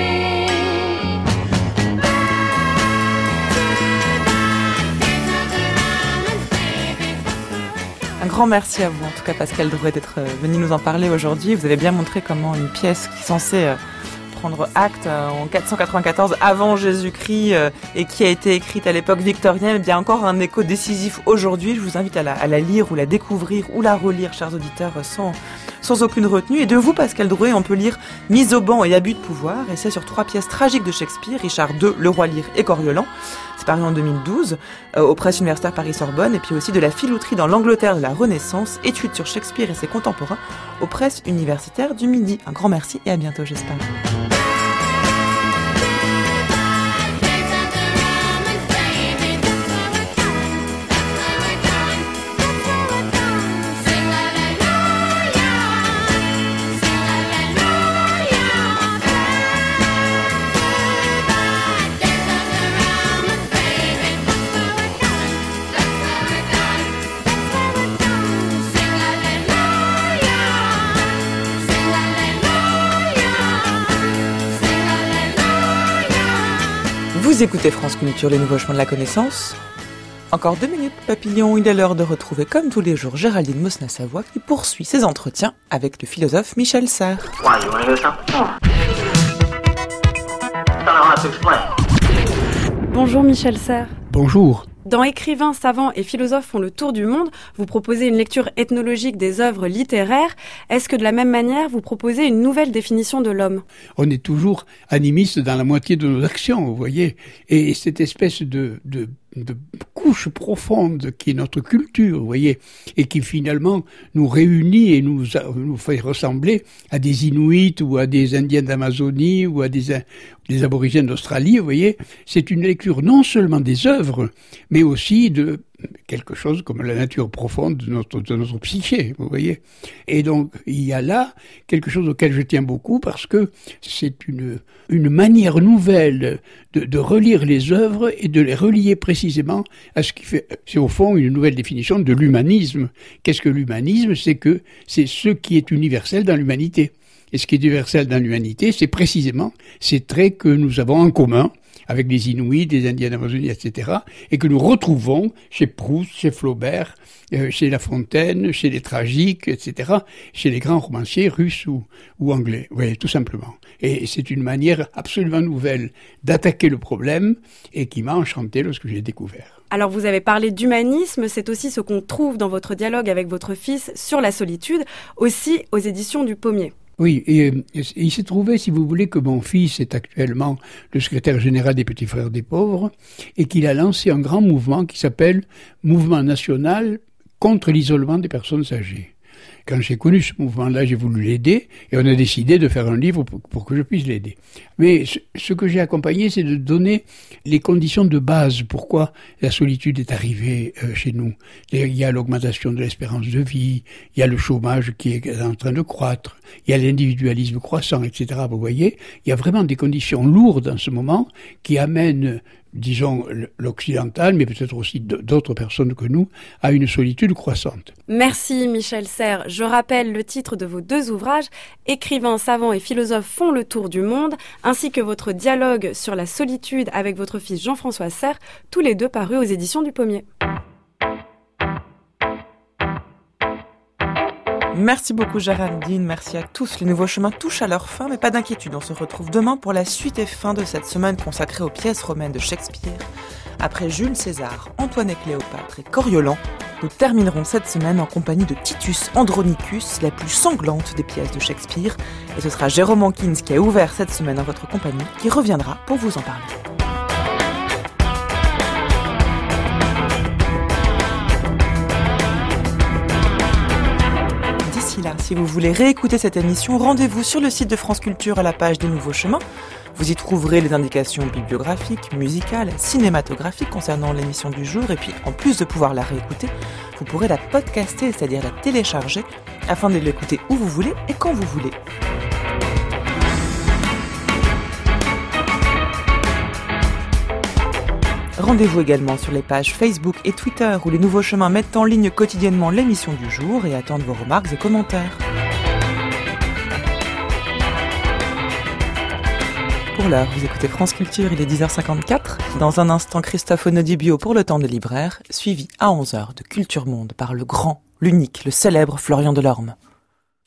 Un grand merci à vous, en tout cas Pascal Drouet, d'être venu nous en parler aujourd'hui. Vous avez bien montré comment une pièce qui est censée prendre acte en 494 avant Jésus-Christ et qui a été écrite à l'époque victorienne, il y a encore un écho décisif aujourd'hui. Je vous invite à la lire ou la découvrir ou la relire, chers auditeurs, sans aucune retenue. Et de vous, Pascal Drouet, on peut lire Mise au banc et Abus de pouvoir, et c'est sur 3 pièces tragiques de Shakespeare, Richard II, Le Roi Lear et Coriolan. C'est paru en 2012 aux presses universitaires Paris-Sorbonne, et puis aussi de la filouterie dans l'Angleterre de la Renaissance, études sur Shakespeare et ses contemporains aux presses universitaires du Midi. Un grand merci et à bientôt, j'espère. Vous écoutez France Culture, les nouveaux chemins de la connaissance. Encore 2 minutes, papillon, il est l'heure de retrouver comme tous les jours Géraldine Mosna-Savoie qui poursuit ses entretiens avec le philosophe Michel Serres. Bonjour Michel Serres. Bonjour. Dans Écrivains, savants et philosophes font le tour du monde, vous proposez une lecture ethnologique des œuvres littéraires. Est-ce que de la même manière, vous proposez une nouvelle définition de l'homme ? On est toujours animiste dans la moitié de nos actions, vous voyez. Et cette espèce de couche profonde qui est notre culture, vous voyez, et qui finalement nous réunit et nous fait ressembler à des Inuits ou à des Indiens d'Amazonie ou à des aborigènes d'Australie, vous voyez. C'est une lecture non seulement des œuvres, mais aussi de quelque chose comme la nature profonde de notre psyché, vous voyez. Et donc, il y a là quelque chose auquel je tiens beaucoup parce que c'est une manière nouvelle de relire les œuvres et de les relier précisément à ce qui fait, c'est au fond une nouvelle définition de l'humanisme. Qu'est-ce que l'humanisme ? C'est ce qui est universel dans l'humanité. Et ce qui est universel dans l'humanité, c'est précisément ces traits que nous avons en commun avec les Inuits, les Indiens d'Amazonie, etc., et que nous retrouvons chez Proust, chez Flaubert, chez La Fontaine, chez les tragiques, etc., chez les grands romanciers russes ou anglais, oui, tout simplement. Et c'est une manière absolument nouvelle d'attaquer le problème et qui m'a enchanté lorsque j'ai découvert. Alors vous avez parlé d'humanisme, c'est aussi ce qu'on trouve dans votre dialogue avec votre fils sur la solitude, aussi aux éditions du Pommier. Oui, et il s'est trouvé, si vous voulez, que mon fils est actuellement le secrétaire général des Petits Frères des Pauvres et qu'il a lancé un grand mouvement qui s'appelle Mouvement national contre l'isolement des personnes âgées. Quand j'ai connu ce mouvement-là, j'ai voulu l'aider et on a décidé de faire un livre pour que je puisse l'aider. Mais ce que j'ai accompagné, c'est de donner les conditions de base. Pourquoi la solitude est arrivée chez nous ? Il y a l'augmentation de l'espérance de vie, il y a le chômage qui est en train de croître, il y a l'individualisme croissant, etc. Vous voyez, il y a vraiment des conditions lourdes en ce moment qui amènent, disons, l'occidental, mais peut-être aussi d'autres personnes que nous, à une solitude croissante. Merci Michel Serres. Je rappelle le titre de vos 2 ouvrages, Écrivains, savants et philosophes font le tour du monde, ainsi que votre dialogue sur la solitude avec votre fils Jean-François Serres, tous les 2 parus aux éditions du Pommier. Merci beaucoup Géraldine, merci à tous. Les nouveaux chemins touchent à leur fin, mais pas d'inquiétude, on se retrouve demain pour la suite et fin de cette semaine consacrée aux pièces romaines de Shakespeare. Après Jules César, Antoine et Cléopâtre et Coriolan, nous terminerons cette semaine en compagnie de Titus Andronicus, la plus sanglante des pièces de Shakespeare. Et ce sera Jérôme Hankins qui a ouvert cette semaine en votre compagnie, qui reviendra pour vous en parler. Là, si vous voulez réécouter cette émission, rendez-vous sur le site de France Culture à la page des Nouveaux Chemins. Vous y trouverez les indications bibliographiques, musicales, cinématographiques concernant l'émission du jour. Et puis, en plus de pouvoir la réécouter, vous pourrez la podcaster, c'est-à-dire la télécharger, afin de l'écouter où vous voulez et quand vous voulez. Rendez-vous également sur les pages Facebook et Twitter où les Nouveaux Chemins mettent en ligne quotidiennement l'émission du jour et attendent vos remarques et commentaires. Pour l'heure, vous écoutez France Culture, il est 10h54. Dans un instant, Christophe Onodibio pour le temps de libraire, suivi à 11h de Culture Monde par le grand, l'unique, le célèbre Florian Delorme.